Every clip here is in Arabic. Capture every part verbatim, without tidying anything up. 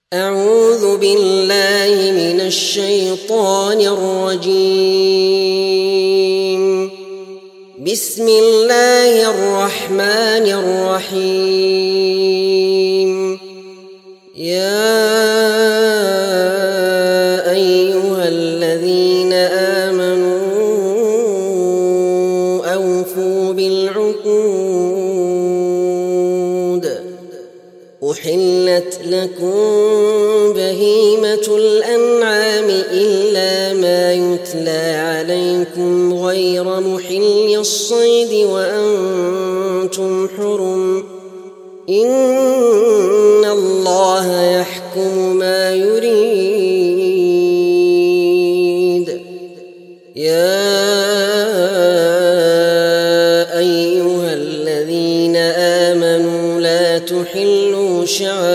أعوذ بالله من الشيطان الرجيم. بسم الله الرحمن الرحيم. يا أيها الذين آمنوا أوفوا بالعقود. أحلت لكم بهيمة الأنعام إلا ما يتلى عليكم غير محل الصيد وأنتم حرم. إن الله يحكم ما يريد. يا أيها الذين آمنوا لا تحلوا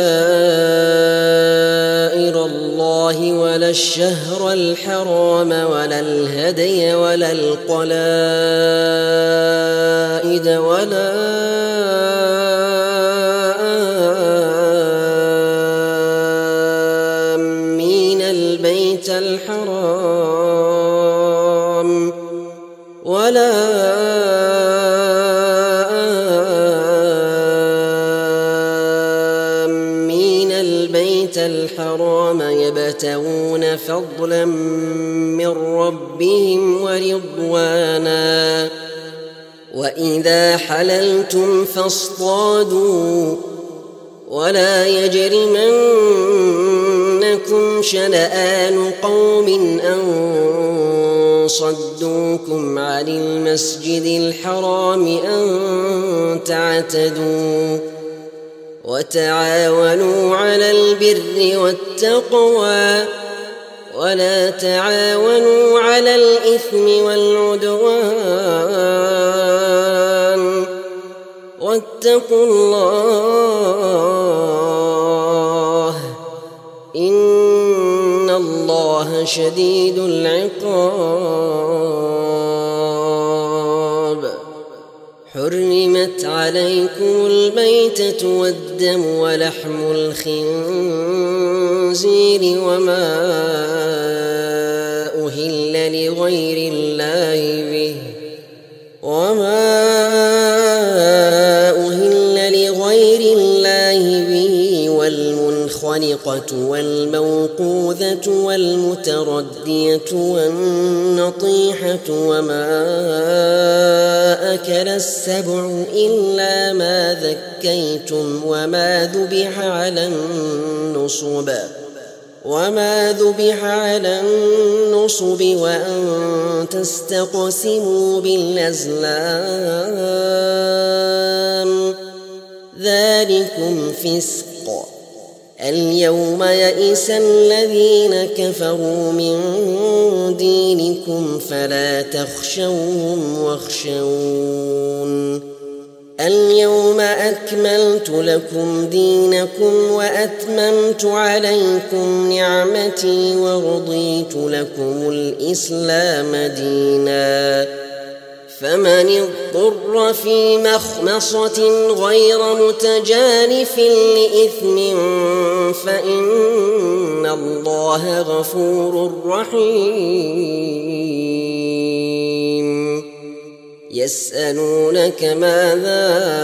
شعائر الله ولا الشهر الحرام ولا الهدي ولا القلائد ولا آمين البيت الحرام ولا آمين البيت الحرام يبتغون فضلا من ربهم ورضوانا. وإذا حللتم فاصطادوا ولا يجرمنكم شنآن قوم أن صدوكم عن المسجد الحرام أن تعتدوا. وتعاونوا على البر والتقوى ولا تعاونوا على الإثم والعدوان. واتقوا الله إن الله شديد العقاب. حرمت عليكم الميتة والدم ولحم الخنزير وما أهل لغير الله به وما أهل لغير الله به والمنخنقة والموقوذة والمتردية والنطيحة وما أكل السبع إلا ما ذكيتم وما ذبح على النصب وما ذبح على النصب وأن تستقسموا بالأزلام ذلكم فسق. اليوم يئس الذين كفروا من دينكم فلا تخشوهم واخشون. اليوم أكملت لكم دينكم وأتممت عليكم نعمتي ورضيت لكم الإسلام دينا. فمن اضطر في مخمصة غير متجانف لإثم فإن الله غفور رحيم. يسألونك ماذا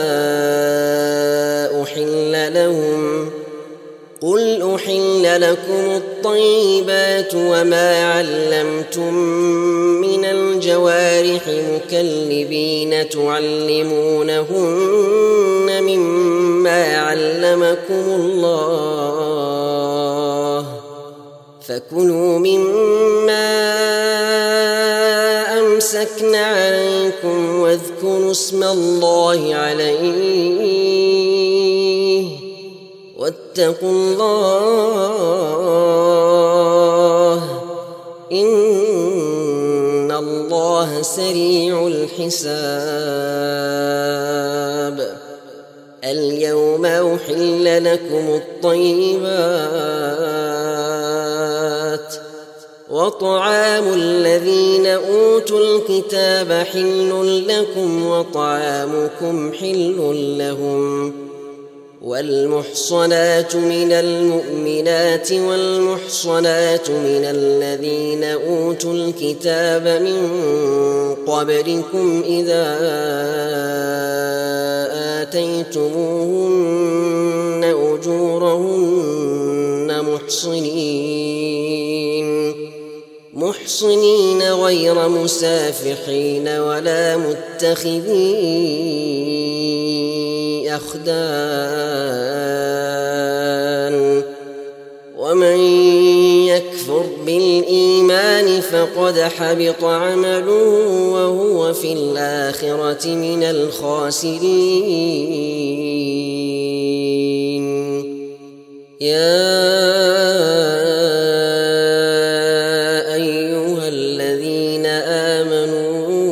أحل لهم قل أحل لكم الطيبات وما علمتم من الجوارح مكلبين تعلمونهن مما علمكم الله فكلوا مما أمسكن عليكم واذكروا اسم الله عليه واتقوا الله إن الله سريع الحساب. اليوم أحل لكم الطيبات وطعام الذين أوتوا الكتاب حل لكم وطعامكم حل لهم والمحصنات من المؤمنات والمحصنات من الذين أوتوا الكتاب من قبلكم إذا آتيتموهن أجورهن محصنين محصنين غير مسافحين ولا متخذي أخدان ومن يكفر بالإيمان فقد حبط عمله وهو في الآخرة من الخاسرين. يا أيها الذين آمنوا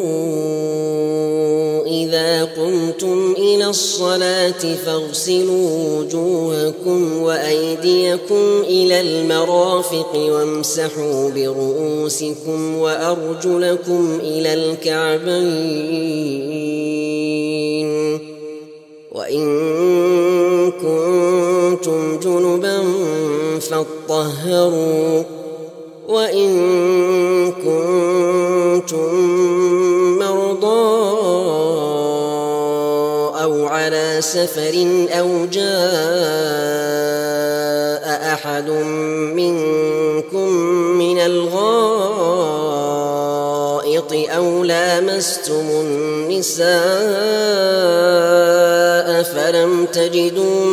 إذا قمتم إلى الصلاة فاغسلوا وجوهكم وأيديكم إلى المرافق وامسحوا برؤوسكم وأرجلكم إلى الكعبين وإن كنتم جنبا فاطهروا وإن كنتم مرضى أو على سفر أو جاء أحد منكم من الغائط أو لامستم النساء فلم تجدوا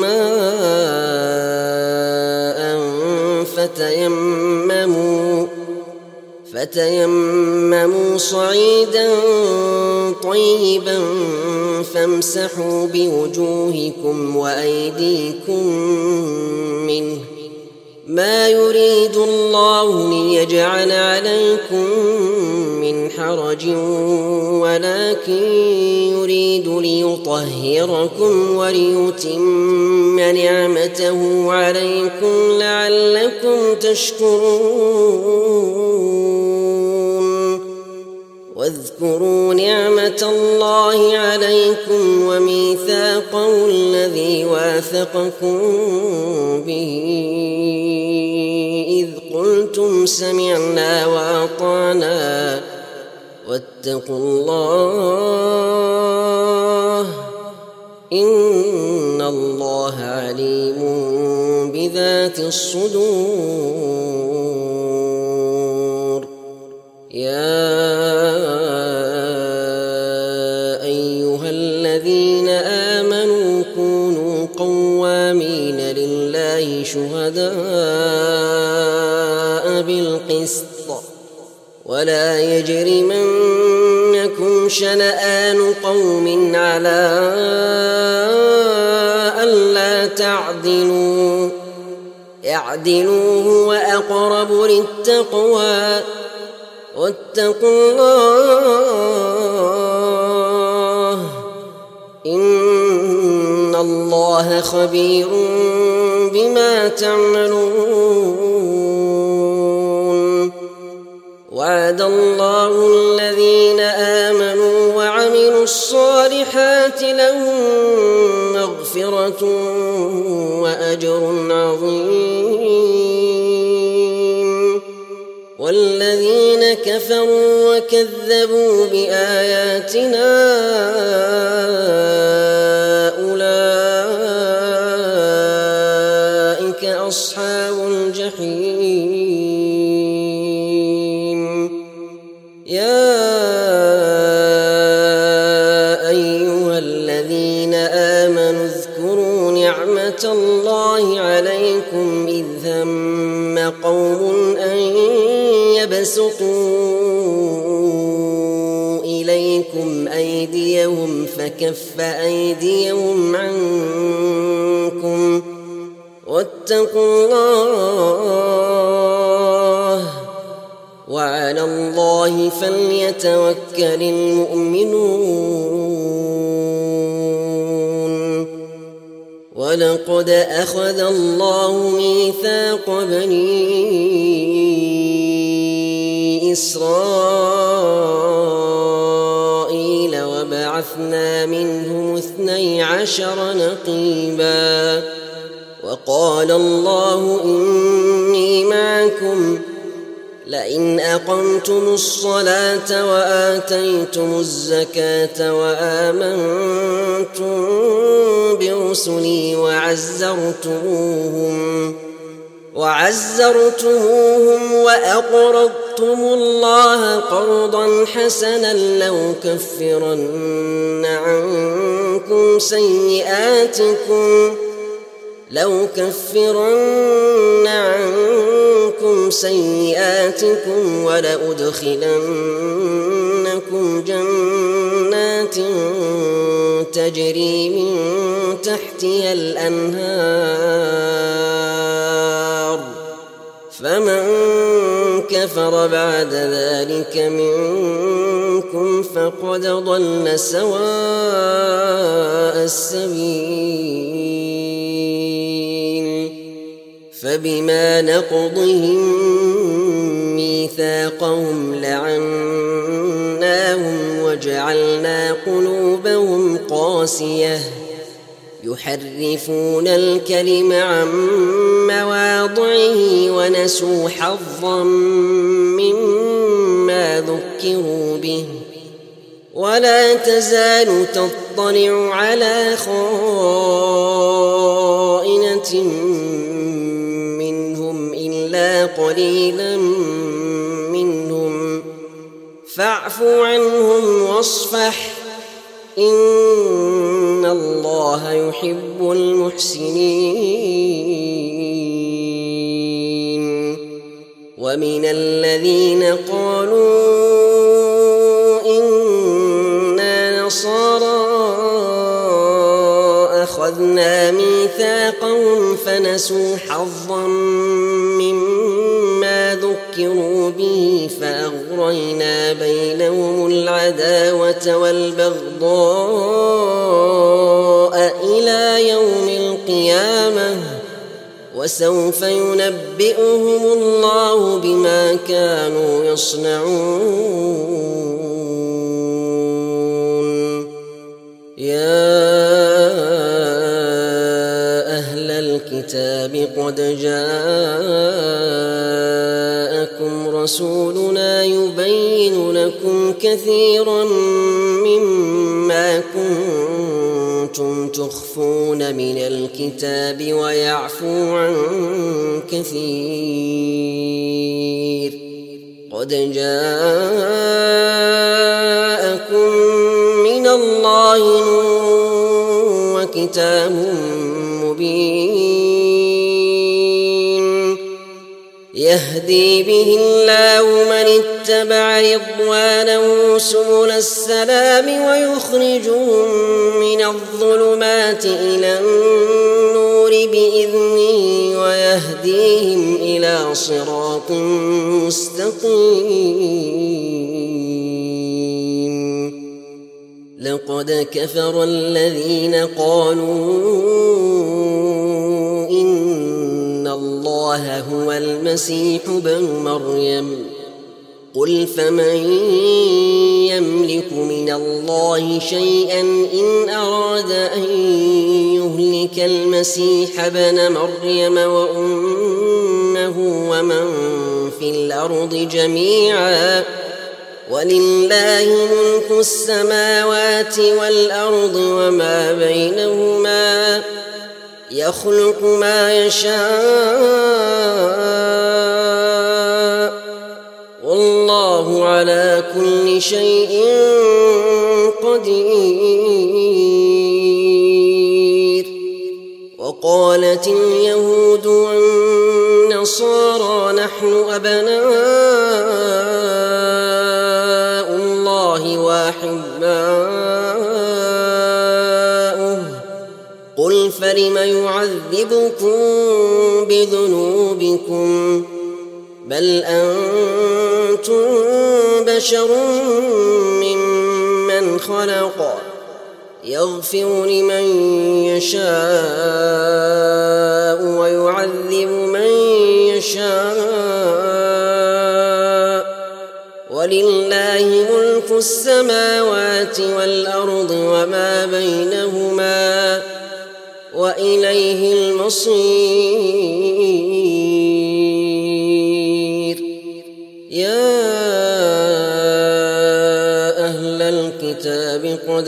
ماء فتيمموا فتيمموا صعيدا طيبا فامسحوا بوجوهكم وأيديكم منه ما يريد الله ليجعل عليكم من حرج ولكن يريد ليطهركم وليتم نعمته عليكم لعلكم تشكرون. واذكروا نعمة الله عليكم وميثاقه الذي واثقكم به إذ قلتم سمعنا وأطعنا واتقوا الله إن الله عليم بذات الصدور. يا أيها الذين آمنوا كونوا قوامين لله شهداء بالقسط ولا يجرمنكم شنآن قوم على ألا تعدلوا اعدلوا هو أقرب للتقوى واتقوا الله إن الله خبير بما تعملون. وعد الله الذين آمنوا وعملوا الصالحات لهم مغفرة وأجر عظيم والذين كفروا وكذبوا بآياتنا أولئك أصحاب الجحيم. يا أيها الذين آمنوا اذكروا نعمة الله عليكم إذ هم قوم أن يبسطوا إليكم أيديهم فكف أيديهم عنكم واتقوا الله وعلى الله فليتوكل المؤمنون. ولقد أخذ الله ميثاق بني إسرائيل وبعثنا منهم اثنين اثني عشر نقيبا. وقال الله إني معكم لئن أقمتم الصلاة وآتيتم الزكاة وآمنتم برسلي وعزرتموهم وعزرتموهم وأقرضتم الله قرضا حسنا لأكفرن عنكم سيئاتكم لو كفرن عنكم سيئاتكم ولأدخلنكم جنات تجري من تحتها الأنهار فمن كفر بعد ذلك منكم فقد ضل سواء السبيل. فبما نقضهم ميثاقهم لعناهم وجعلنا قلوبهم قاسية يحرفون الكلم عن مواضعه ونسوا حظا مما ذكروا به ولا تزال تطلع على خائنة منهم إلا قليلا منهم فاعف عنهم واصفح إن الله يحب المحسنين. ومن الذين قالوا إنا نصارى أخذنا ميثاقهم فنسوا حظا مما ذكروا به فأغرينا بينهم العداوة والبغضاء إلى يوم القيامة وسوف ينبئهم الله بما كانوا يصنعون. يا أهل الكتاب قد جاءكم رسولنا يبين لكم كثيرا مما كنتم تخفون من الكتاب ويعفو عن كثير. قد جاءكم من الله نور وكتاب مبين يهدي به الله من اتبع رضوانه سبل السلام ويخرجهم من الظلمات إلى النور بإذنه ويهديهم إلى صراط مستقيم. لقد كفر الذين قالوا إن الله هو المسيح ابن مريم قل فمن يملك من الله شيئا إن أراد أن يهلك المسيح ابن مريم وأمه ومن في الأرض جميعا ولله ملك السماوات والأرض وما بينهما يخلق ما يشاء والله على كل شيء قدير. وقالت اليهود والنصارى نحن أبناء الله وأحباؤه قل فلم يعذبكم بذنوبكم بل أنتم بشر ممن خلق يغفر لمن يشاء ويعذب من يشاء ولله ملك السماوات والأرض وما بينهما وإليه المصير. يا أهل الكتاب قد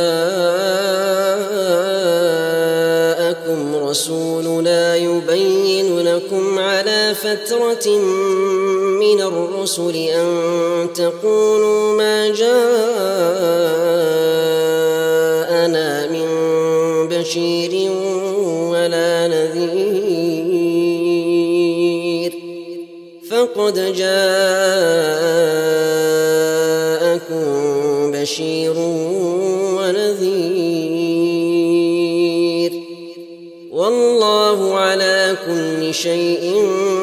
جاءكم رسولنا يبين لكم على فترة من الرسل أن تقولوا ما جاءنا من بشير ولا نذير، فقد جاءكم بشير ونذير، والله على كل شيء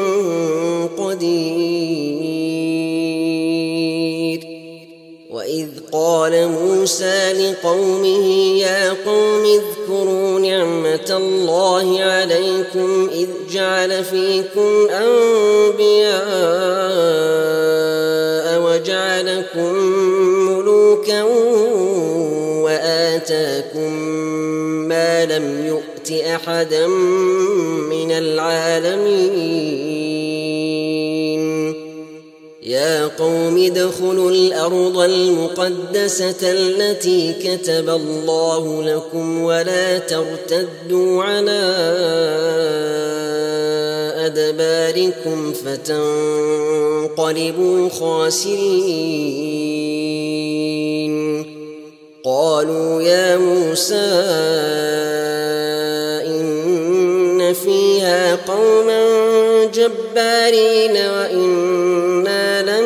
قدير. وإذ قال موسى لقومه يا قوم اذكروا نعمة الله عليكم إذ جعل فيكم أنبياء وجعلكم ملوكا وآتاكم ما لم يؤت أحدا من العالمين. يا قوم ادخلوا الأرض المقدسة التي كتب الله لكم ولا ترتدوا على أدباركم فتنقلبوا خاسرين. قالوا يا موسى إن فيها قوما جبارين وإنا لن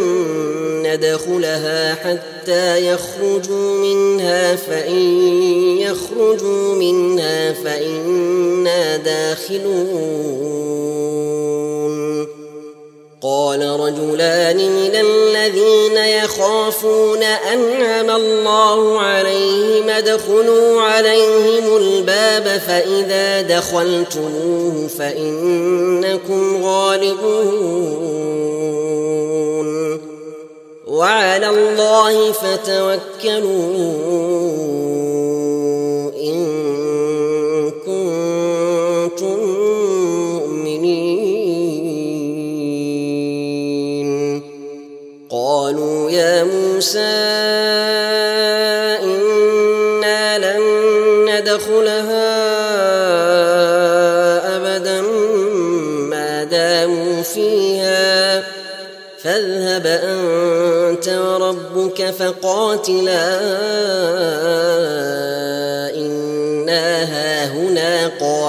ندخلها حتى يخرجوا منها فإن يخرجوا منها فإنا داخلون. قال رجلان من الذين يخافون أنعم الله عليهم ادخلوا عليهم الباب فإذا دخلتموه فإنكم غالبون وعلى الله فتوكلوا إن كنتم مؤمنين. قالوا يا موسى إنا لن ندخلها أبدا ما داموا فيها فاذهب أنت وربك فقاتلا إنا هاهنا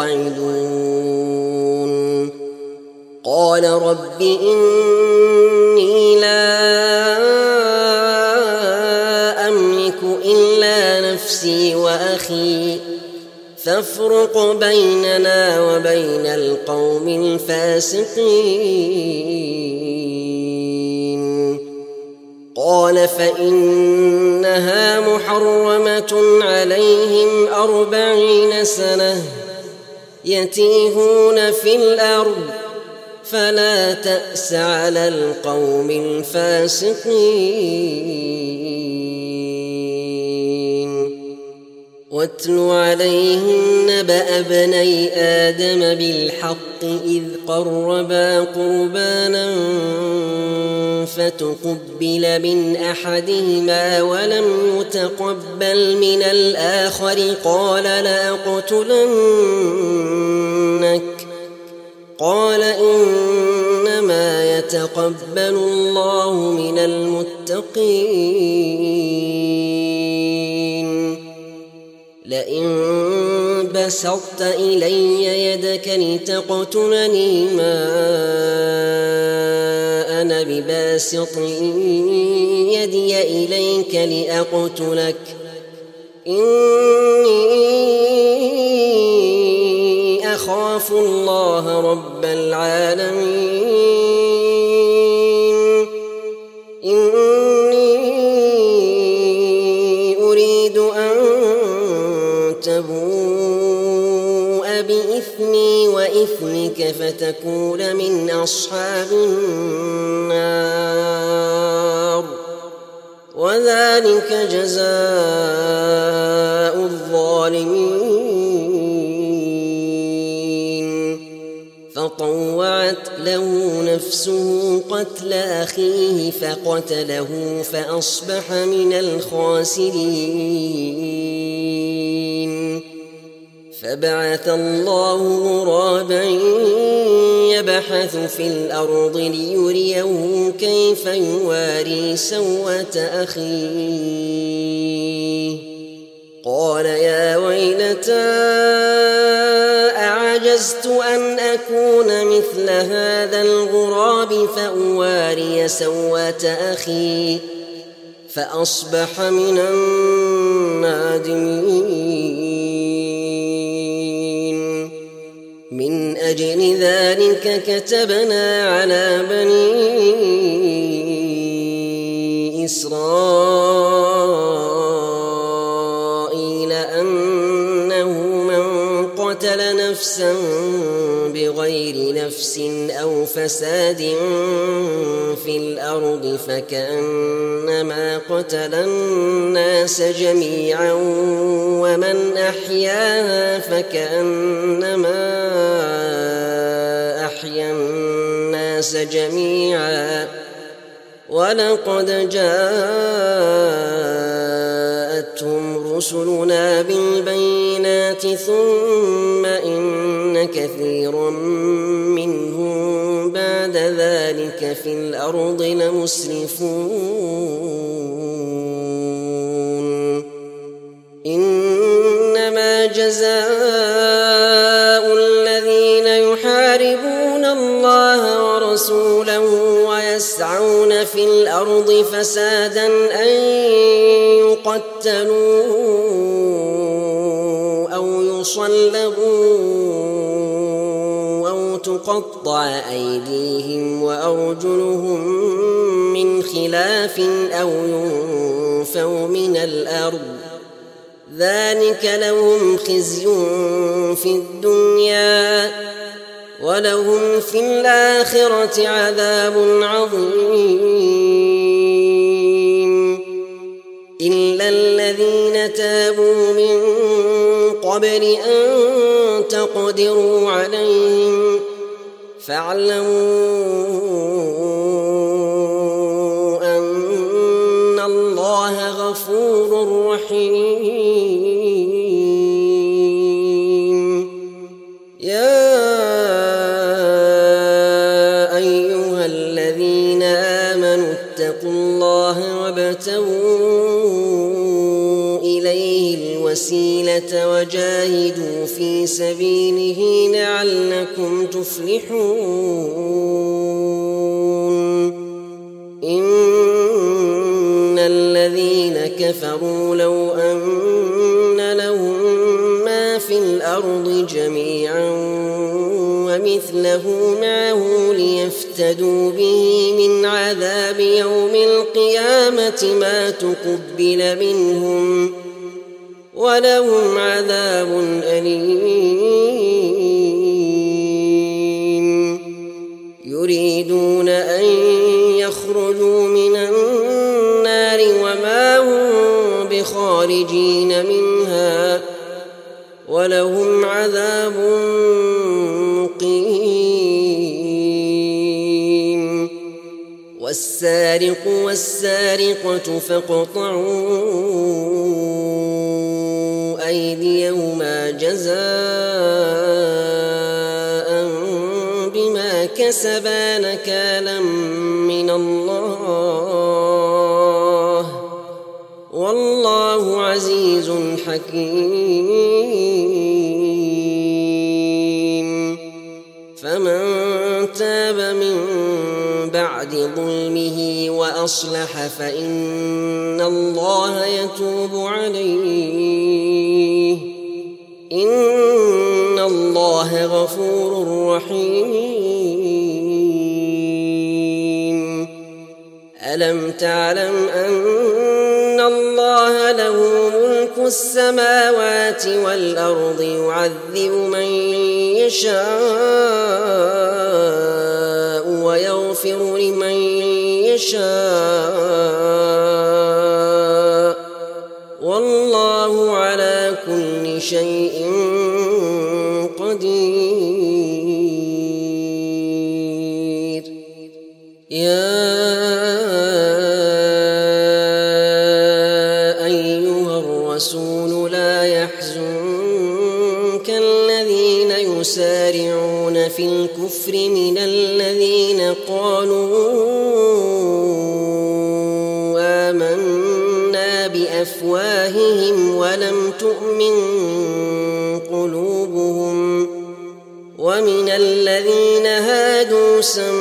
قاعدون. قال رب إني لا أملك إلا نفسي وأخي فافرق بيننا وبين القوم الفاسقين. قال فإنها محرمة عليهم أربعين سنة يتيهون في الأرض فلا تأس على القوم الفاسقين. واتل عليهم نبأ ابني آدم بالحق إذ قربا قربانا فتقبل من أحدهما ولم يتقبل من الآخر قال لأقتلنك قال إنما يتقبل الله من المتقين. لئن بسطت إلي يدك لتقتلني ما أنا بباسط يدي إليك لأقتلك إني أخاف الله رب العالمين. إني أريد أن تبوء بإثمي وإثمك فتكون من أصحاب النار وذلك جزاء الظالمين. فطوعت له نفسه قتل أخيه فقتله فأصبح من الخاسرين. فبعث الله غرابا يبحث في الأرض ليريه كيف يواري سوءة أخيه. قال يا ويلتى أعجزت أن أكون مثل هذا الغراب فأواري سوءة أخي فأصبح من النادمين. من أجل ذلك كتبنا على بني إسرائيل أنه من قتل نفسا بغير نفس أو فساد في الأرض فكأنما قتل الناس جميعا ومن أحياها فكأنما أحيا الناس جميعا. ولقد جاءتهم رسلنا بالبينات ثم إن كثيرا منهم بعد ذلك في الأرض لمسرفون. إنما جزاء الذين يحاربون الله ورسوله ويسعون في الأرض فسادا أن يقتلوا أو يصلبوا أو تقطع أيديهم وأرجلهم من خلاف أو ينفوا من الأرض. ذلك لهم خزي في الدنيا ولهم في الآخرة عذاب عظيم. إلا الذين تابوا من قبل أن تقدروا عليهم فاعلموا أن الله غفور رحيم. يا أيها الذين آمنوا اتقوا الله وابتغوا إليه الوسيلة وجاهدوا في سبيله لعلكم تفلحون. إن الذين كفروا لو أن لهم ما في الأرض جميعا ومثله معه ليفتدوا به من عذاب يوم القيامة ما تقبل منهم ولهم عذاب أليم. يريدون أن يخرجوا من النار وما هم بخارجين منها ولهم عذاب مقيم. والسارق والسارقة فاقطعوا أيديهما جزاء بما كسبا نكالا من الله والله عزيز حكيم. فمن تاب من بعد ظلمه وأصلح فإن الله يتوب عليه. إن الله غفور رحيم. ألم تعلم أن الله له ملك السماوات والأرض يعذب من يشاء ويغفر لمن يشاء يا أيها الرسول لا يحزنك الذين يسارعون في الكفر من الذين قالوا آمنا بأفواههم ولم تؤمن قلوبهم ومن الذين هادوا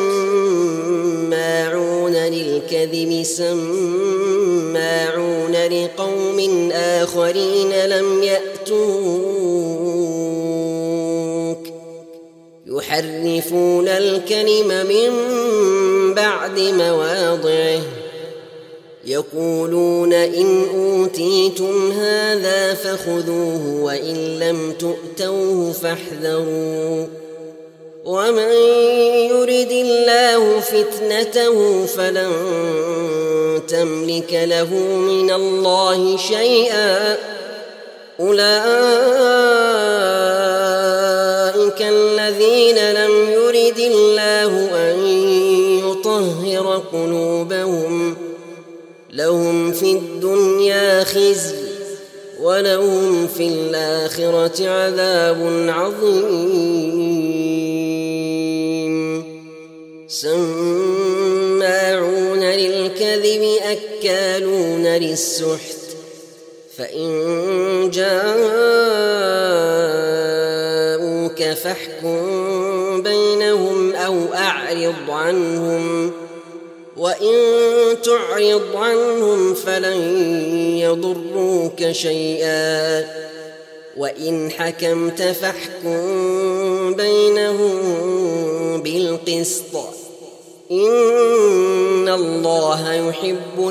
سماعون للكذب سماعون لقوم آخرين لم يأتوك يحرفون الكلم من بعد مواضعه يقولون إن أوتيتم هذا فخذوه وإن لم تؤتوه فاحذروا ومن يرد الله فتنته فلن تملك له من الله شيئا أولئك الذين لم يرد الله أن يطهر قلوبهم لهم في الدنيا خزي ولهم في الآخرة عذاب عظيم سماعون للكذب أكالون للسحت فإن جاءوك فاحكم بينهم أو أعرض عنهم وإن تعرض عنهم فلن يضروك شيئا وإن حكمت فاحكم بينهم بالقسط إن الله يحب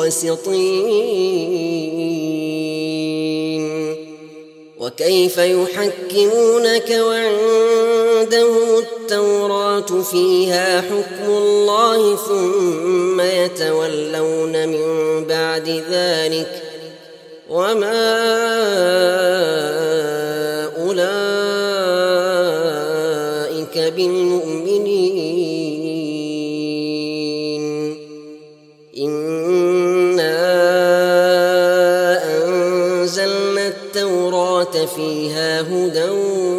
المقسطين وكيف يحكمونك وعندهم التوراة فيها حكم الله ثم يتولون من بعد ذلك وما أولئك بالمؤمنين إنا أنزلنا التوراة فيها هدى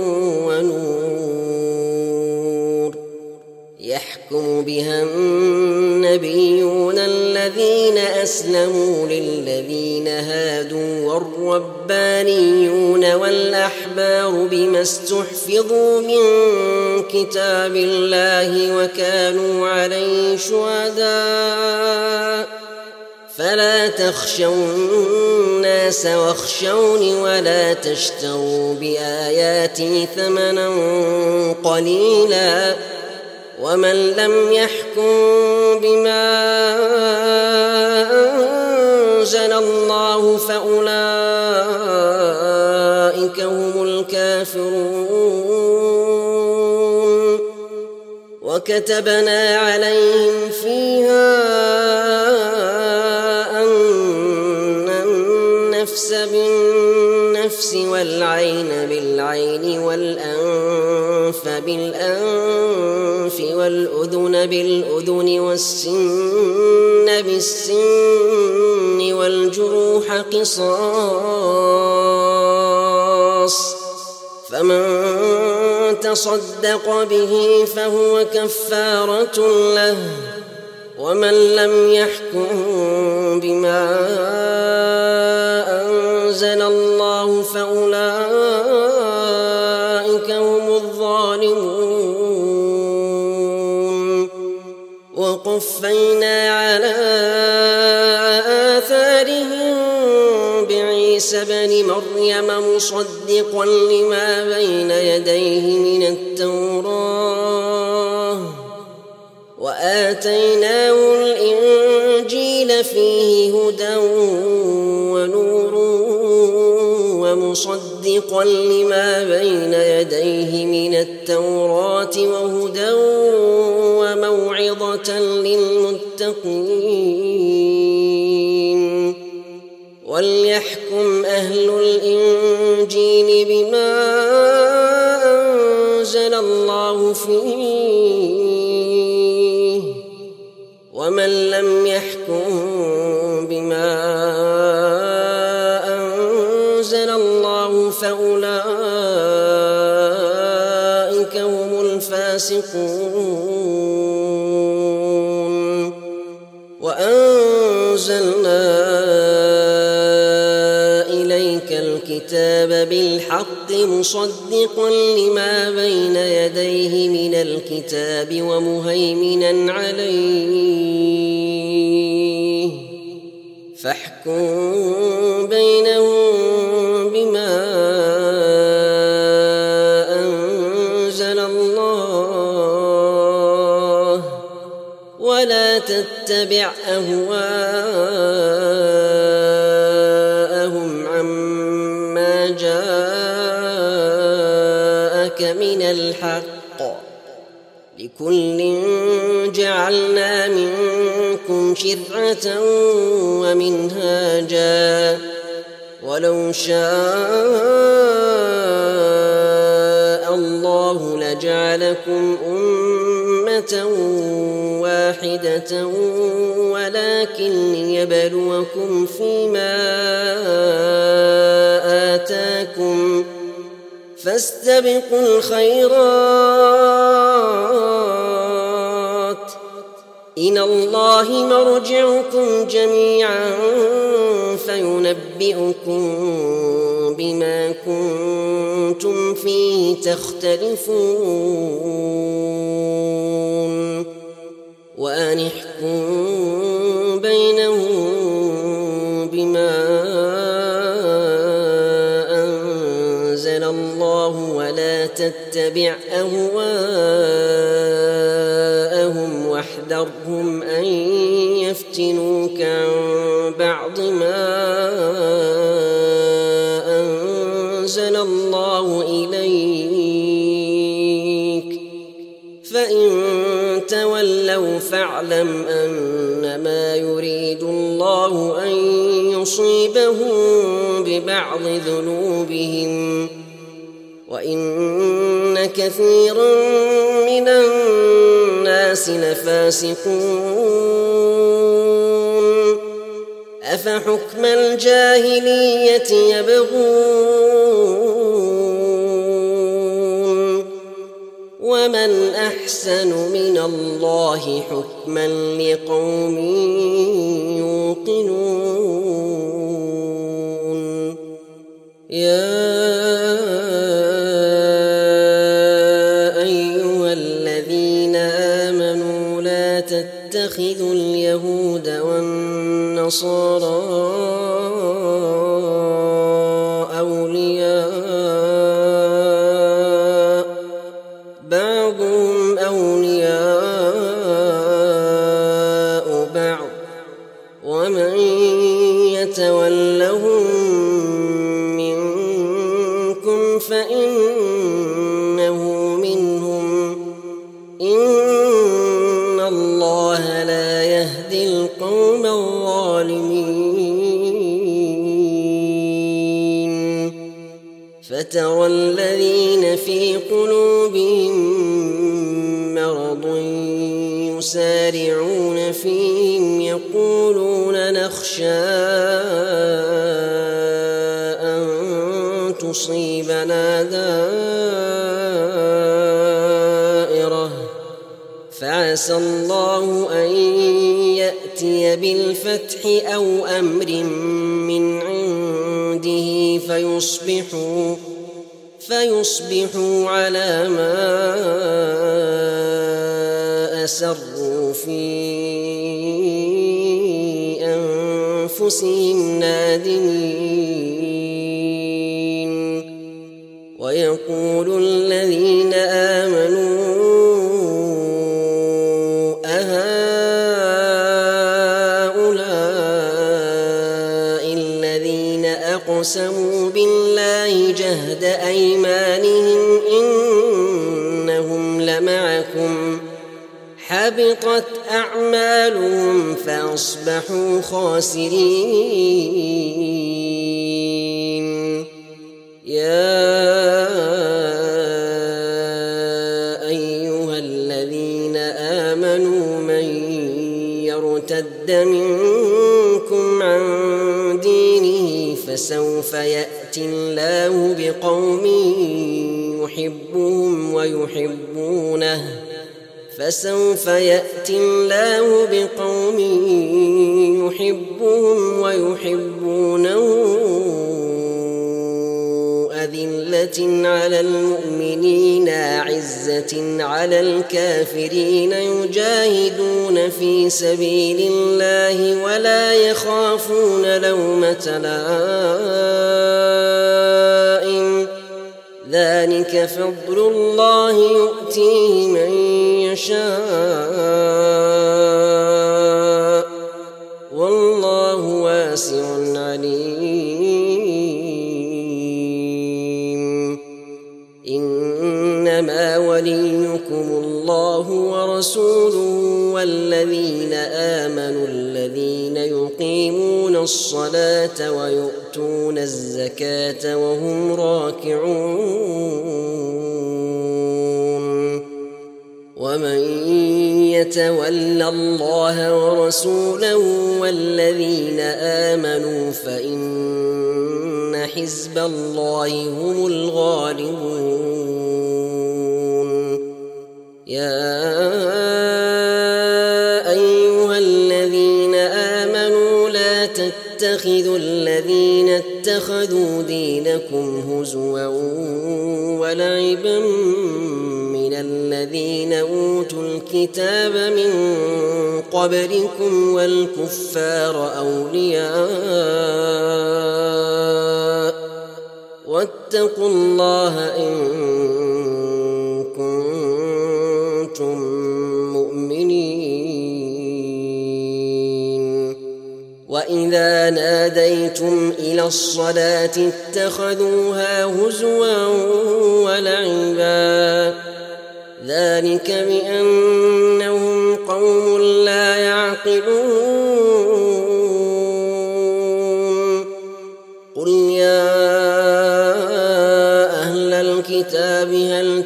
ونور يحكم بها النبيون الذين أسلموا للذين هادوا والربانيون والأحبار بما استحفظوا من كتاب الله وكانوا عليه شهداء فلا تخشوا الناس واخشوني ولا تشتروا بآياتي ثمنا قليلا ومن لم يحكم بما أنزل الله فأولئك هم الكافرون وكتبنا عليهم فيها أن النفس بالنفس والعين بالعين والأنف بالأنف والأذن بالأذن والسن بالسن والجروح قصاص فمن تصدق به فهو كفارة له ومن لم يحكم بما أنزل الله فأولئك هم الظالمون وقفينا على آثارهم بعيسى ابن مريم مصدقا لما بين يديه من التوراة وآتيناه الإنجيل فيه هدى ونور ومصدقا لما بين يديه من التوراة وهدى وموعظة للمتقين وليحكم أهل الإنجيل بما أنزل الله فيه ومن لم يحكم بما أنزل الله فأولئك هم الفاسقون. وأنزلنا إليك الكتاب بالحق مصدقا لما بين يديه من الكتاب ومهيمنا عليه فاحكم بينهم بما أنزل الله ولا تتبع أهواءهم عما جاءك من الحق لكل جعلنا منكم شرعة ومنهاجا ولو شاء الله لجعلكم أمة واحدة ولكن ليبلوكم فيما آتاكم فاستبقوا الخيرات إلى الله مرجعكم جميعا فينبئكم بما كنتم فيه تختلفون وأن احكم بينهم بما أنزل الله ولا تتبع أهواءهم واحذرهم أن يفتنوك عن بعض ما أنزل الله إليك فإن تولوا فاعلم أنما يريد الله أن يصيبهم ببعض ذنوبهم وإن كثيرا من الناس لفاسقون أفحكم الجاهلية يبغون ومن أحسن من الله حكما لقوم يوقنون. يا أيها الذين آمنوا لا تتخذوا اليهود والنصارى أولياء بعضهم أولياء بعض ومن يتولهم منكم فإنه منهم إن الله لا يهدي القوم الظالمين. فترى الذين في قلوبهم مرض يسارعون فيهم يقولون نخشى أن تصيبنا دائرة فعسى الله أن يأتي بالفتح أو أمر من عنده فيصبحوا فيصبحوا على ما أسروا في أنفسهم نادمين. ويقول الذين آمنوا أهؤلاء الذين أقسموا بالله جهد أيمانهم إنهم لمعكم حبطت أعمالهم فأصبحوا خاسرين. يا أيها الذين آمنوا من يرتد منكم عن دينه فسوف يأتي الله بقوم يحبهم ويحبونه فسوف يأتي الله بقوم يحبهم ويحبونه أذلة على المؤمنين أعزة على الكافرين يجاهدون في سبيل الله ولا يخافون لومة لائم ذلك فضل الله يؤتيه من يشاء والله واسع عليم إنما وليكم الله ورسوله والذين آمنوا الذين يقيمون الصلاة ويؤتون الزكاة وهم راكعون ومن يتول الله ورسوله والذين آمنوا فإن حزب الله هم الغالبون يا أيها الذين آمنوا لا تتخذوا الذين اتخذوا دينكم هزوا ولعبا من الذين أوتوا الكتاب من قبلكم والكفار أولياء واتقوا الله إن كنتم مؤمنين وإذا ناديتم إلى الصلاة اتخذوها هزوا ولعبا ذلك بأنهم قوم لا يعقلون قل يا أهل الكتاب هل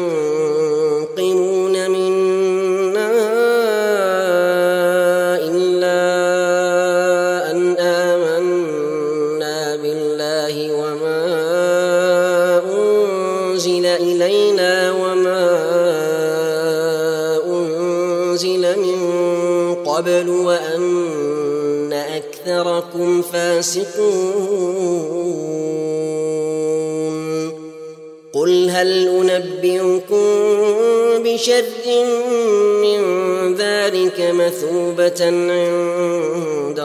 تنقمون منا إلا أن آمنا بالله وما أنزل إلينا وما أنزل من قبل وأن أكثركم فاسقون قل هل أنبئكم بشر من ذلك مثوبة عند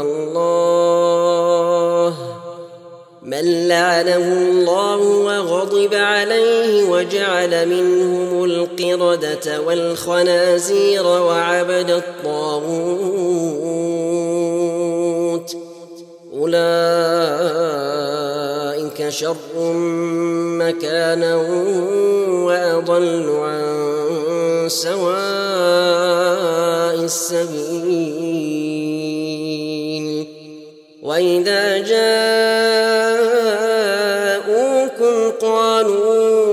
الله من لعنه الله وغضب عليه وجعل منهم القردة والخنازير وعبد الطاغوت أولئك شر مكانا وأضل عن سواء السبيل وإذا جاءوكم قالوا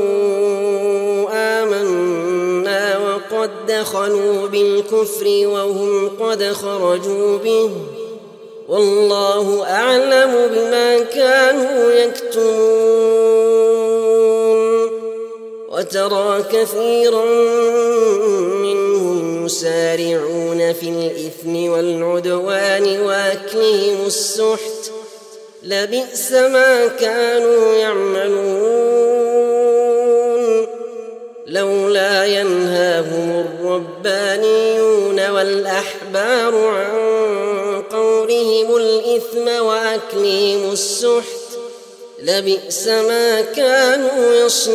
آمنا وقد دخلوا بالكفر وهم قد خرجوا به والله أعلم بما كانوا يكتمون وترى كثيرا منهم يسارعون في الإثم والعدوان وأكلهم السحت لبئس ما كانوا يعملون لولا ينهاهم الربانيون والأحبار عن قولهم الإثم وأكلهم السحت لبئس ما كانوا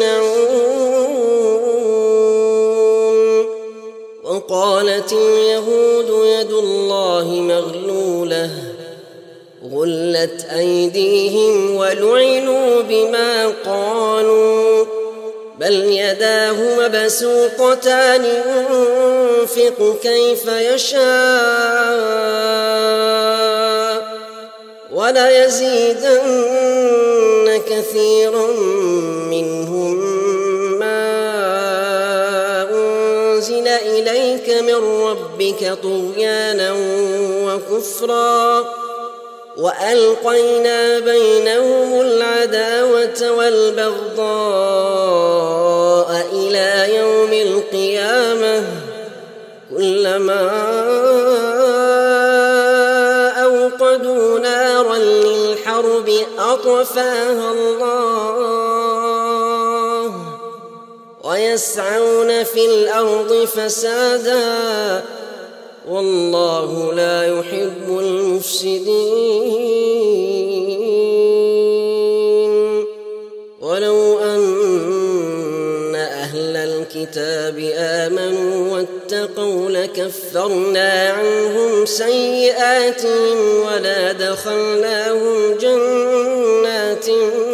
يصنعون وقالت اليهود يد الله مغلولة غلت أيديهم ولعنوا بما قالوا بل يداه مبسوطتان ينفق كيف يشاء وليزيدن كثيرا منهم ما أنزل إليك من ربك طغيانا وكفرا وألقينا بينهم العداوة والبغضاء إلى يوم القيامة كلما أوقدوا نارا للحرب أطفاها الله ويسعون في الأرض فسادا والله لا يحب المفسدين. ولو أن أهل الكتاب آمنوا واتقوا لكفرنا عنهم سيئاتهم ولأدخلناهم جنات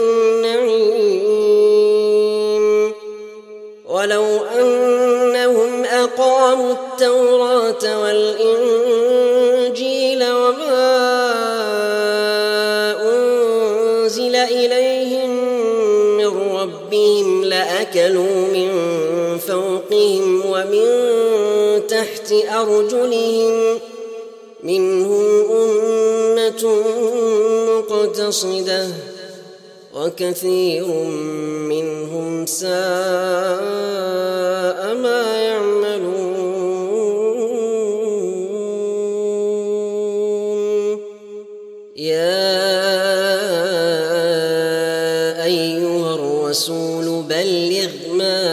النعيم ولو أنهم أقاموا التوراة والإنجيل وما أنزل إليهم من ربهم لأكلوا من فوقهم ومن تحت أرجلهم منهم أمة مقتصدة وكثير منهم ساء ما يعملون. يا أيها الرسول بلغ ما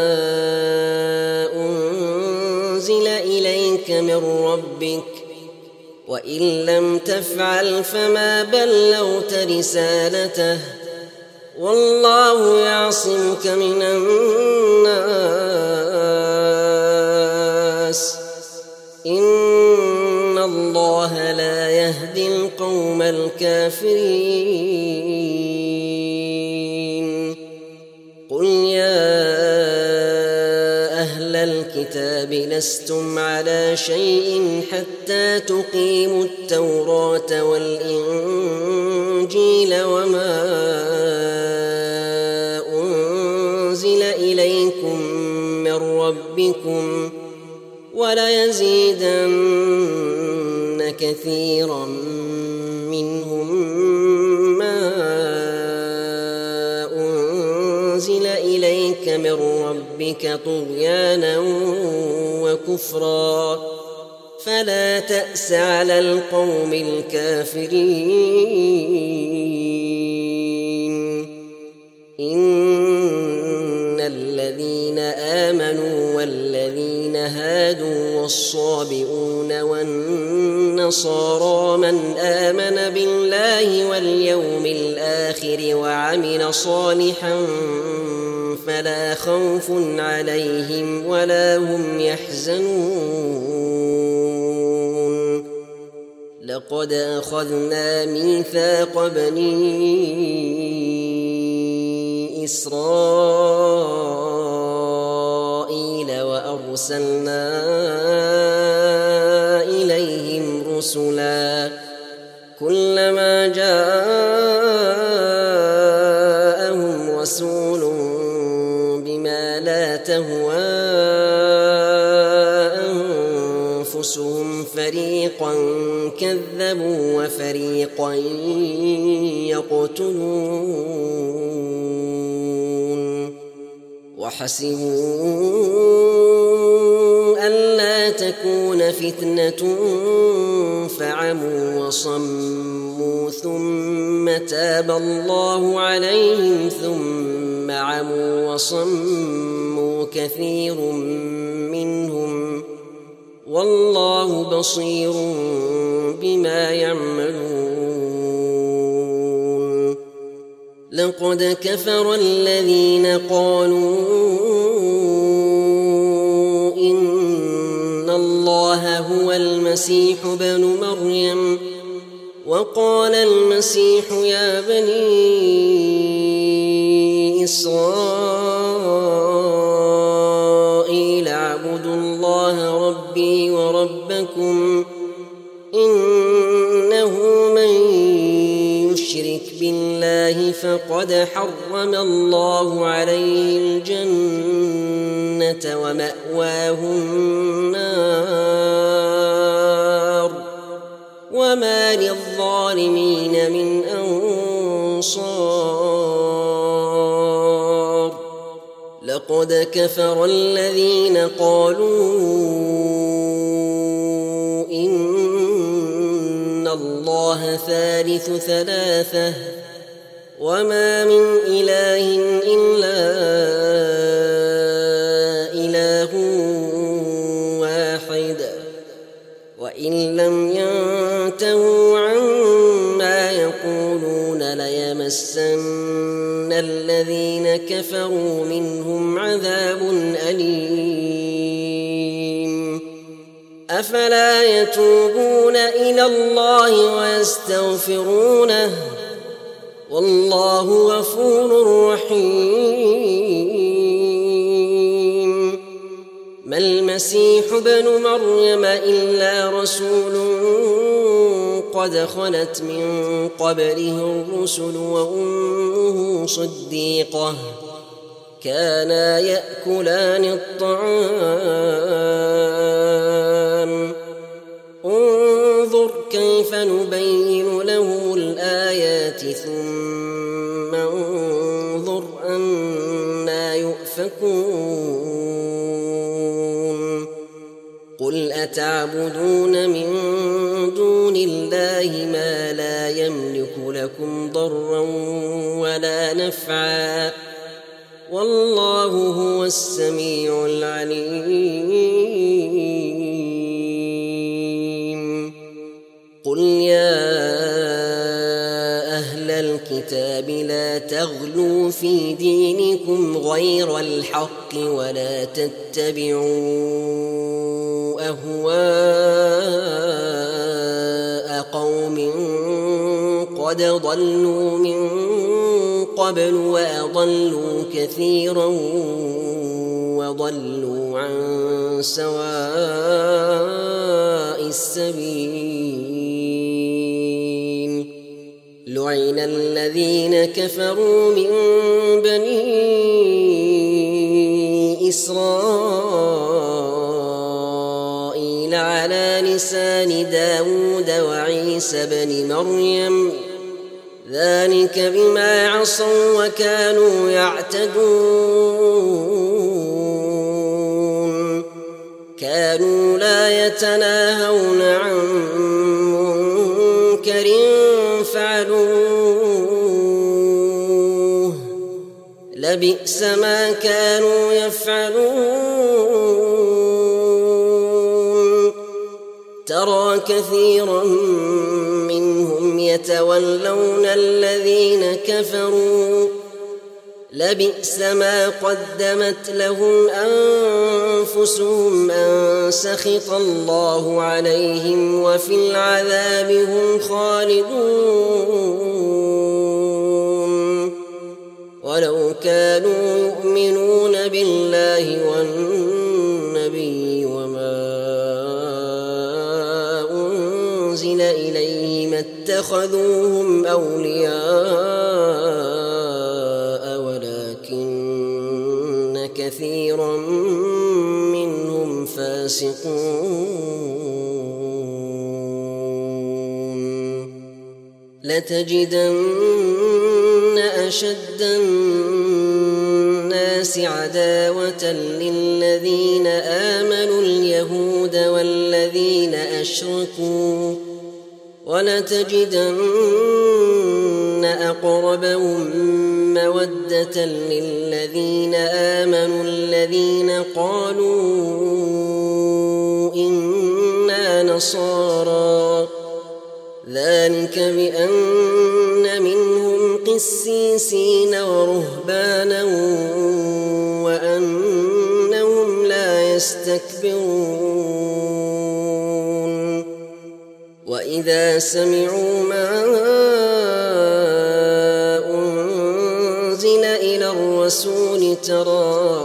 أنزل إليك من ربك وإن لم تفعل فما بلغت رسالته والله يعصمك من الناس إن الله لا يهدي القوم الكافرين. قل يا أهل الكتاب لستم على شيء حتى تقيموا التوراة والإنجيل وما أنزل إليكم من ربكم وليزيدن كثيرا منهم ما أنزل إليك من ربك طغيانا وكفرا فلا تأس على القوم الكافرين. إن الذين آمنوا والذين هادوا والصابئون والنصارى من آمن بالله واليوم الآخر وعمل صالحا فلا خوف عليهم ولا هم يحزنون. لقد أخذنا ميثاق بني إسرائيل وأرسلنا إليهم رسلا كلما جاءهم رسول بما لا تهوى أنفسهم فريقا كذبوا وفريقا يقتلون وحسبوا ألا تكون فتنة فعموا وصموا ثم تاب الله عليهم ثم عموا وصموا كثير منهم والله بصير بما يعملون. لقد كفر الذين قالوا إن الله هو المسيح ابن مريم وقال المسيح يا بني إسرائيل اعبدوا الله ربي وربكم إنه من يشرك بالله فقد حرم الله عليه الجنة الجنة ومأواهم النار وما للظالمين من أنصار لقد كفر الذين قالوا إن الله ثالث ثلاثة وما من إله إلا إله واحد وإن لم ينتهوا عما يقولون ليمسن الذين كفروا منهم عذاب أليم أفلا يتوبون إلى الله ويستغفرونه والله غفور رحيم ما المسيح ابن مريم إلا رسول قد خلت من قبله الرسل وأمه صديقة كانا يأكلان الطعام انظر كيف نبين لهم الآيات ثم انظر أنا يؤفكون قل أتعبدون من دون الله ما لا يملك لكم ضرا ولا نفعا والله هو السميع العليم قل يا أهل الكتاب لا تغلوا في دينكم غير الحق ولا تتبعوا أهواء قوم قد ضلوا من قبل وأضلوا كثيرا وضلوا عن سواء السبيل لعن الذين كفروا من بني إسرائيل على لسان داود وعيسى بن مريم ذلك بما عصوا وكانوا يعتدون كانوا لا يتناهون عن منكر فعلوه لبئس ما كانوا يفعلون ترى كثيرا منهم يتولون الذين كفروا لبئس ما قدمت لهم أنفسهم أن سخط الله عليهم وفي العذاب هم خالدون ولو كانوا يؤمنون بالله والنبي وما أنزل إليه ما اتخذوهم أولياء ولكن كثيرا منهم فاسقون لتجدن أشد الناس عداوة للذين آمنوا اليهود والذين أشركوا ولتجدن أقربهم مودة للذين آمنوا الذين قالوا إنا نصارى ذلك بأن منهم قسيسين ورهبانا وأنهم لا يستكبرون وإذا سمعوا ما أنزل إلى الرسول ترى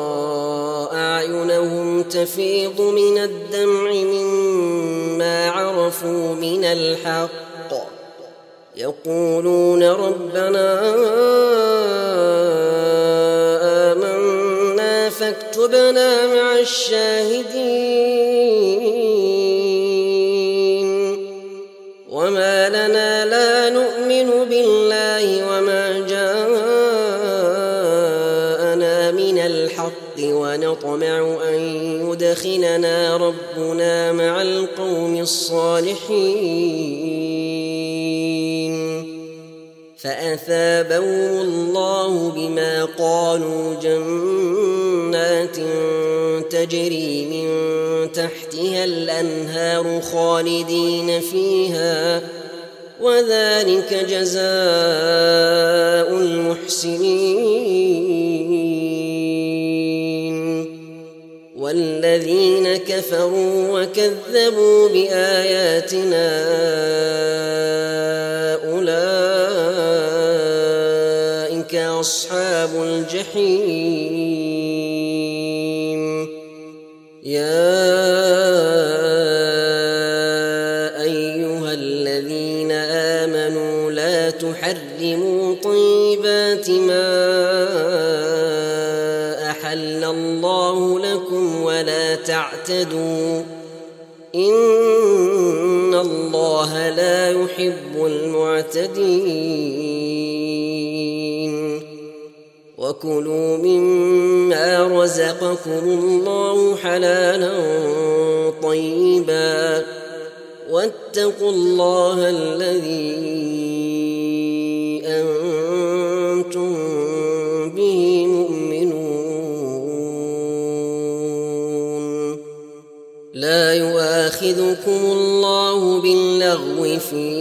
أعينهم تفيض من الدمع مما عرفوا من الحق يقولون ربنا آمنا فاكتبنا فاكتبنا مع الشاهدين وما لنا لا نؤمن بالله وما جاءنا من الحق ونطمع أن يدخلنا ربنا مع القوم الصالحين فأثابهم الله بما قالوا جنات تجري من تحتها الأنهار خالدين فيها وذلك جزاء المحسنين والذين كفروا وكذبوا بآياتنا أولئك أصحاب الجحيم يا أيها الذين آمنوا لا تحرموا طيبات ما أحل الله لكم ولا تعتدوا إن الله لا يحب المعتدين وكلوا مما رزقكم الله حلالا طيبا واتقوا الله الذي أنتم به مؤمنون لا يؤاخذكم الله باللغو في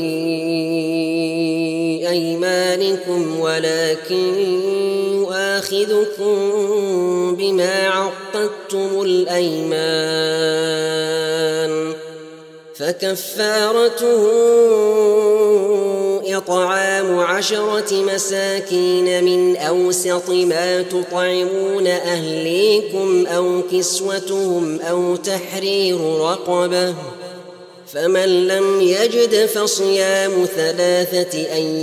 أيمانكم ولكن يؤاخذكم بما عقدتم الأيمان فكفارته إطعام عشرة مساكين من أوسط ما تطعمون أهليكم أو كسوتهم أو تحرير رقبة فمن لم يجد فصيام ثلاثة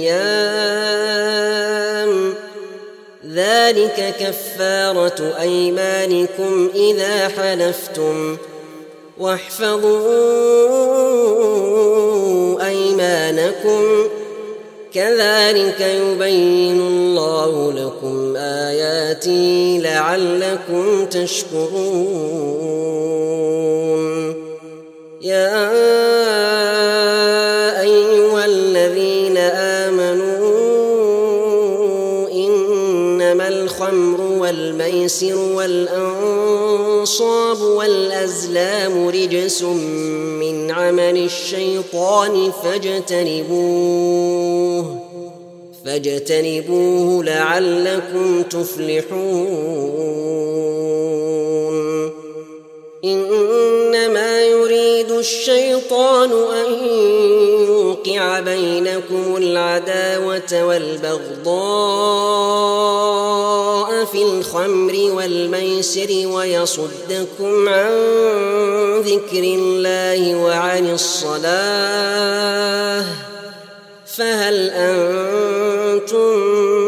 أيام ذلك كفارة أيمانكم إذا حلفتم واحفظوا أيمانكم كذلك يبين الله لكم آياته لعلكم تشكرون يا أيها الذين آمنوا إنما الخمر والميسر والأنصاب والأزلام رجس من عمل الشيطان فاجتنبوه فاجتنبوه لعلكم تفلحون إنما يريد الشيطان أن يوقع بينكم العداوة والبغضاء في الخمر والميسر ويصدكم عن ذكر الله وعن الصلاة فهل أنتم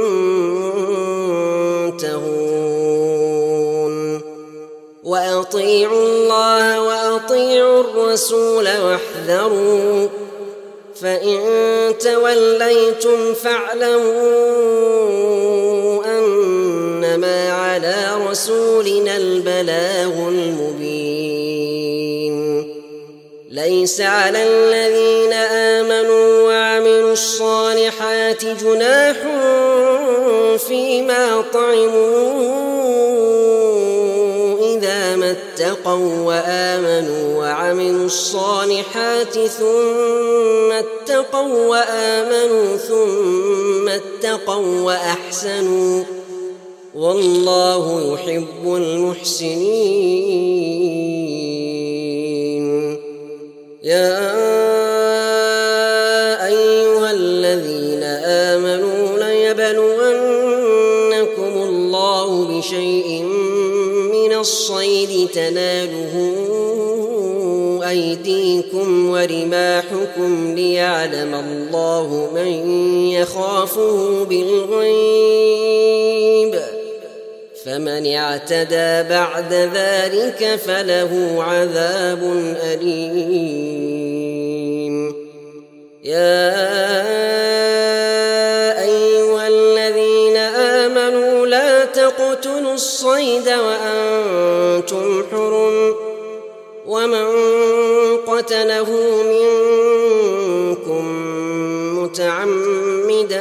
منتهون وأطيعوا الله وأطيعوا الرسول واحذروا فإن توليتم فاعلموا أنما على رسولنا البلاغ المبين ليس على الذين آمنوا وعملوا الصالحات جناح فيما طعموا إذا ما اتقوا وآمنوا وعملوا الصالحات ثم اتقوا وآمنوا ثم اتقوا وأحسنوا والله يحب المحسنين يا أيها الذين آمنوا ليبلونكم الله بشيء من الصيد تناله أيديكم ورماحكم ليعلم الله من يخافه بالغيب فمن اعتدى بعد ذلك فله عذاب أليم. يا أيها الذين آمنوا لا تقتلوا الصيد وأنتم حرم، ومن قتله منكم متعمدا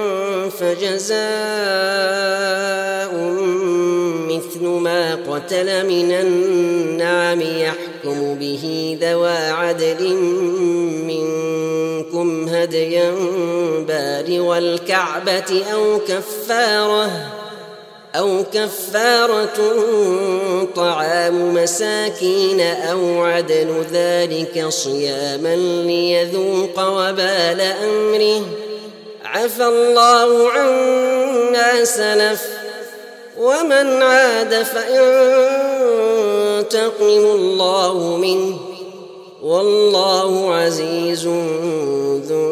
فجزاء مثل ما قتل من النعم يحكم به ذوى عدل منكم هديا بالغ الكعبة أو كفارة أو كفارة طعام مساكين أو عدل ذلك صياما ليذوق وبال أمره، عفى الله عما سلف ومن عاد فينتقم الله منه والله عزيز ذو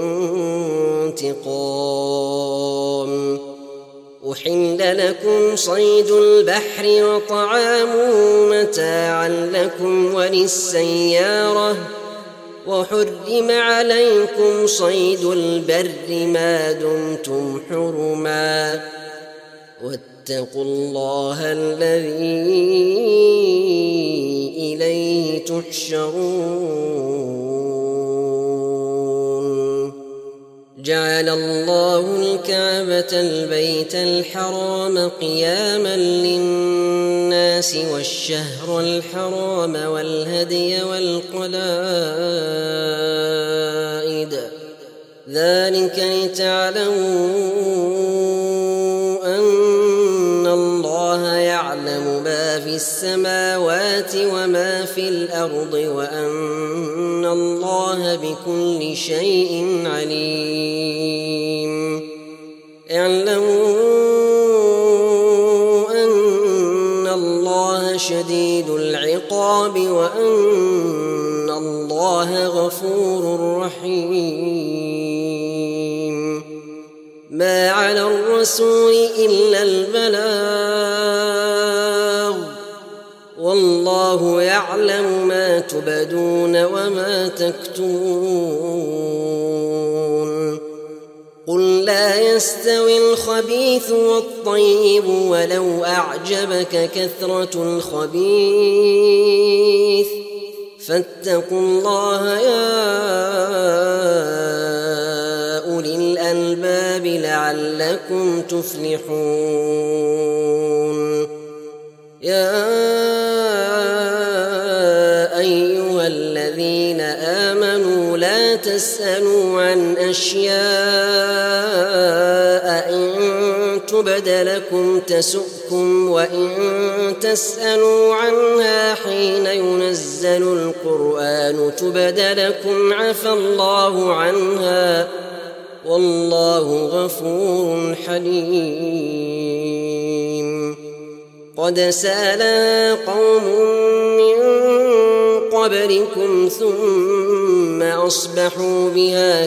انتقام. أحل لكم صيد البحر وطعامه متاعا لكم وللسيارة، وحرم عليكم صيد البر ما دمتم حرما، واتقوا الله الذي إليه تحشرون. جعل الله الكعبة البيت الحرام قياما للناس والشهر الحرام والهدي والقلائد، ذلك لتعلموا أن الله يعلم ما في السماوات وما في الأرض وأن الله بكل شيء عليم. اعلموا أن الله شديد العقاب وأن الله غفور رحيم. ما على الرسول إلا البلاغ، والله يعلم ما تبدون وما تكتمون. قل لا يستوي الخبيث والطيب ولو أعجبك كثرة الخبيث، فاتقوا الله يا أولي الألباب لعلكم تفلحون. يا أيها الذين آمنوا لا تسألوا عن أشياء إن تبد لكم تسؤكم، وإن تسألوا عنها حين ينزل القرآن تبد لكم عفى الله عنها والله غفور حليم. قد سألها قوم من قبلكم ثم أصبحوا بها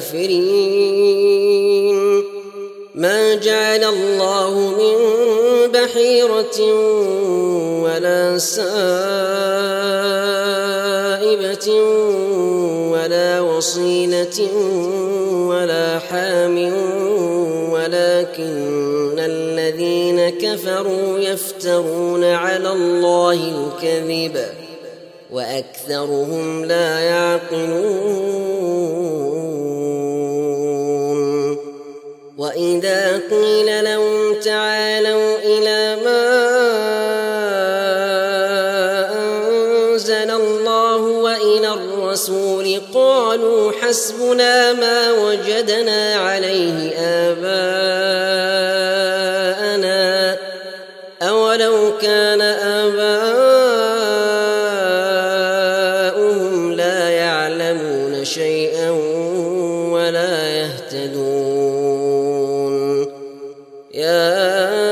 كافرين. ما جعل الله من بحيرة ولا سائبة ولا وصيلة ولا حام، ولكن الذين كفروا يفترون على الله الكذب وأكثرهم لا يعقلون. وإذا قيل لهم تعالوا إلى ما أنزل الله وإلى الرسول قالوا حسبنا ما وجدنا عليه آباءنا أولو كان آباؤهم لا يعلمون شيئا ولا يهتدون. يا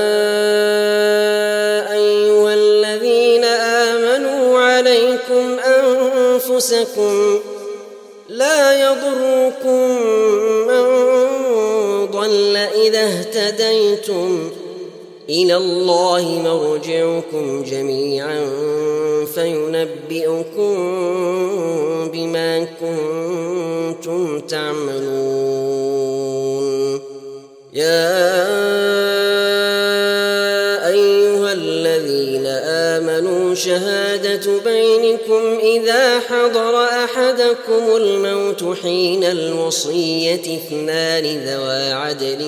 أيها الذين آمنوا عليكم أنفسكم لا يضركم من ضل إذا اهتديتم إلى الله مرجعكم جميعا فينبئكم بما كنتم تعملون. يا أيها الذين آمنوا شهادة بينكم إذا حضر أحدكم الموت حين الوصية اثنان ذوى عدل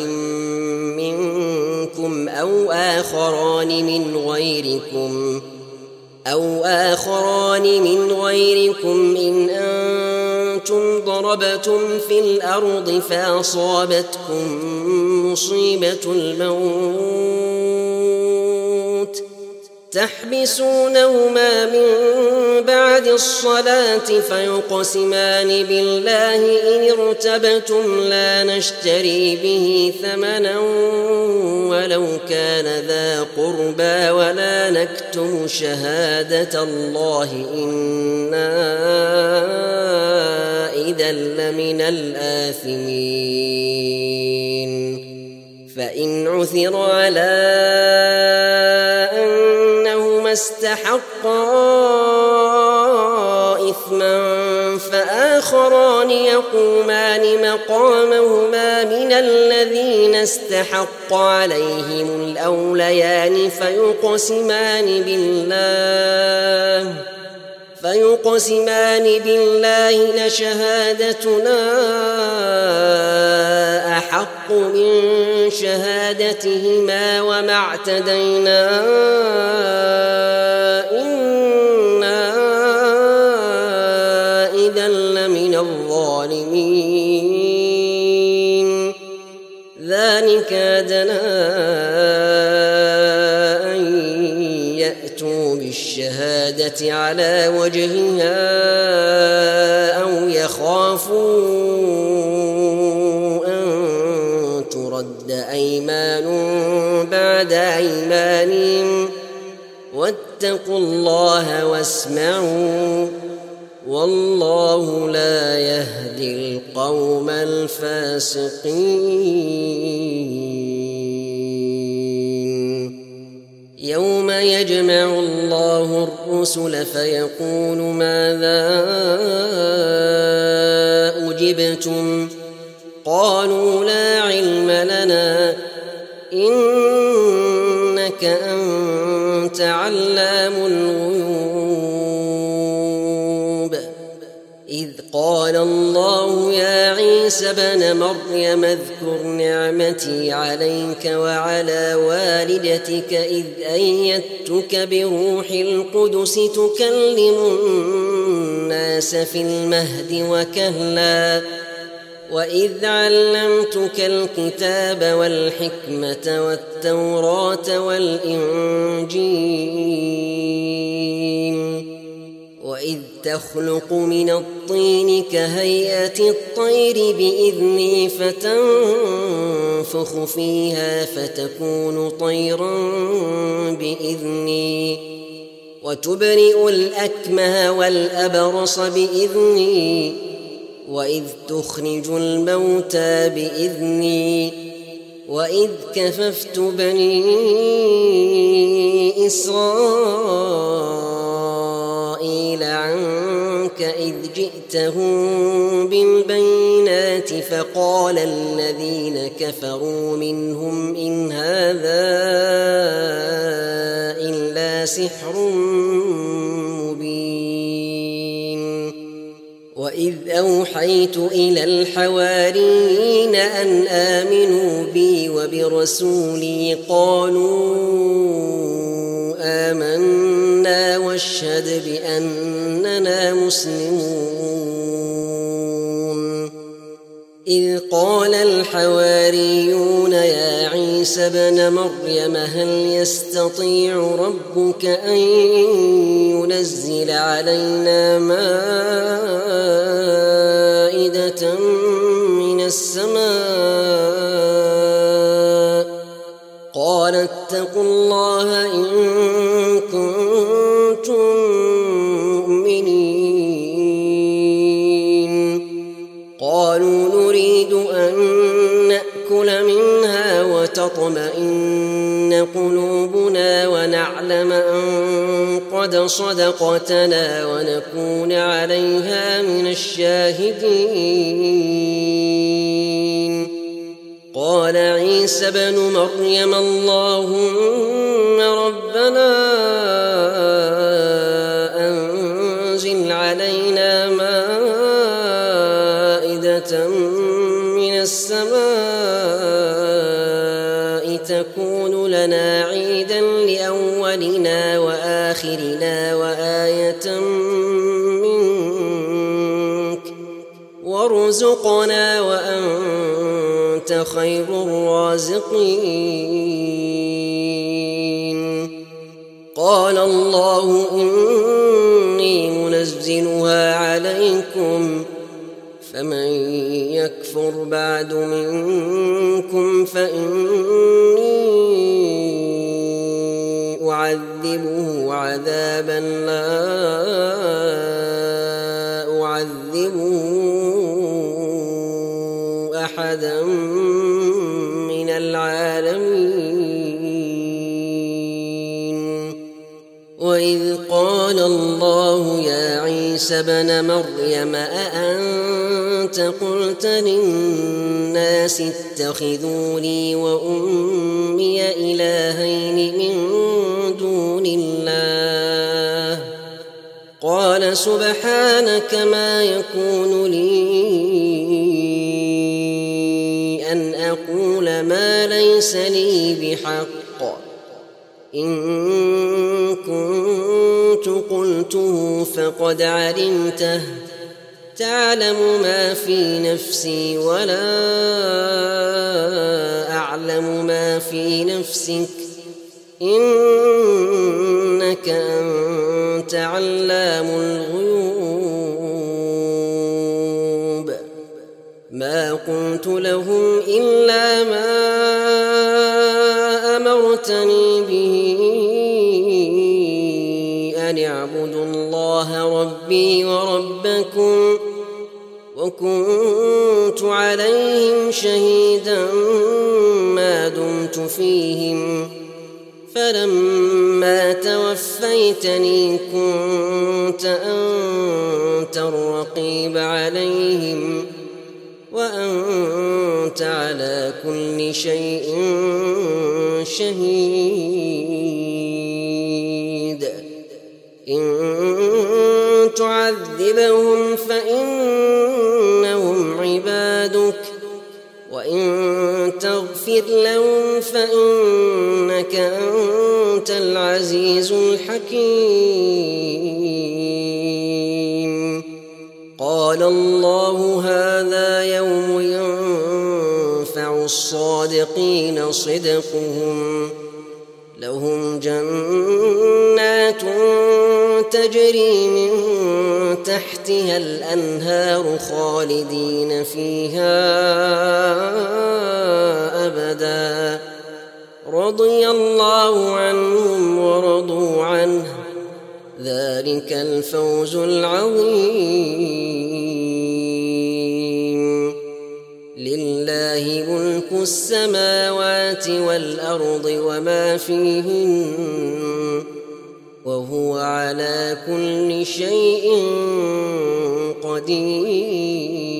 منكم أو آخران من غيركم أو آخران من غيركم إن أنتم ضربتم في الأرض فأصابتكم مصيبة الموت تحبسونهما من بعد الصلاة فيقسمان بالله إن ارتبتم لا نشتري به ثمنا ولو كان ذا قربى ولا نكتم شهادة الله إنا إذا لمن الآثمين. فإن عثر على أنهما استحقا إثما فآخران يقومان مقامهما من الذين استحق عليهم الأوليان فيقسمان بالله فيقسمان بالله لشهادتنا أحق من شهادتهما وما اعتدينا إنا إذا لمن الظالمين. ذلك أدنى أن يأتوا بالشهادة على وجهها أو يخافوا أن ترد أيمان بعد أيمانهم واتقوا الله واسمعوا والله لا يهدي القوم الفاسقين. يوم يجمع الله الرسل فيقول ماذا أجبتم قالوا لا علم لنا إنك أنت علام الغيوب. إذ قال الله يا عيسى ابن مريم اذكر نعمتي عليك وعلى والدتك إذ أيدتك بروح القدس تكلم الناس في المهد وكهلا وإذ علمتك الكتاب والحكمة والتوراة والإنجيل وإذ تخلق من الطين كهيئة الطير بإذني فتنفخ فيها فتكون طيرا بإذني وتبرئ الأكمه والأبرص بإذني وإذ تخرج الموتى بإذني وإذ كففت بني إسرائيل عنك إذ جئتهم بالبينات فقال الذين كفروا منهم إن هذا إلا سحر مبين. وإذ أوحيت إلى الحواريين أن آمنوا بي وبرسولي قالوا آمنا واشهد بأننا مسلمون. إذ قال الحواريون يا عيسى ابن مريم هل يستطيع ربك أن ينزل علينا مائدة من السماء قال اتقوا الله إن كنتم مؤمنين. قالوا نريد أن نأكل منها وتطمئن تطمئن قلوبنا ونعلم أن قد صدقتنا ونكون عليها من الشاهدين. قال عيسى ابن مريم اللهم ربنا أنزل علينا مائدة من السماء تكون لنا عيدا لأولنا وآخرنا وآية منك وارزقنا وأنت خير الرازقين. قال الله إني منزلها عليكم فمن يكفر بعد منكم فإني أعذبه عذابا لا أعذبه أحدا من العالمين. وإذ قال الله يا عيسى ابن مريم أأنت قلت للناس اتخذوني وأمي إلهين من دون الله قال سبحانك ما يكون لي أن أقول ما ليس لي بحق إن كنت قلته فقد علمته تعلم ما في نفسي ولا أعلم ما في نفسك إنك أنت علام الغيوب. ما قلت لهم إلا ما أمرتني به أن اعبدوا الله ربي وربكم وكنت عليهم شهيدا ما دمت فيهم فلما توفيتني كنت أنت الرقيب عليهم وأنت على كل شيء شهيد. إن تعذبهم فإنهم عبادك وإن تغفر لهم فإنك أنت العزيز الحكيم. قال الله هذا يوم ينفع الصادقين صدقهم لهم جنات تجري من تحتها الأنهار خالدين فيها أبدا رضي الله عنهم ورضوا عنه ذلك الفوز العظيم. لله ملك السماوات والأرض وما فيهن وهو على كل شيء قدير.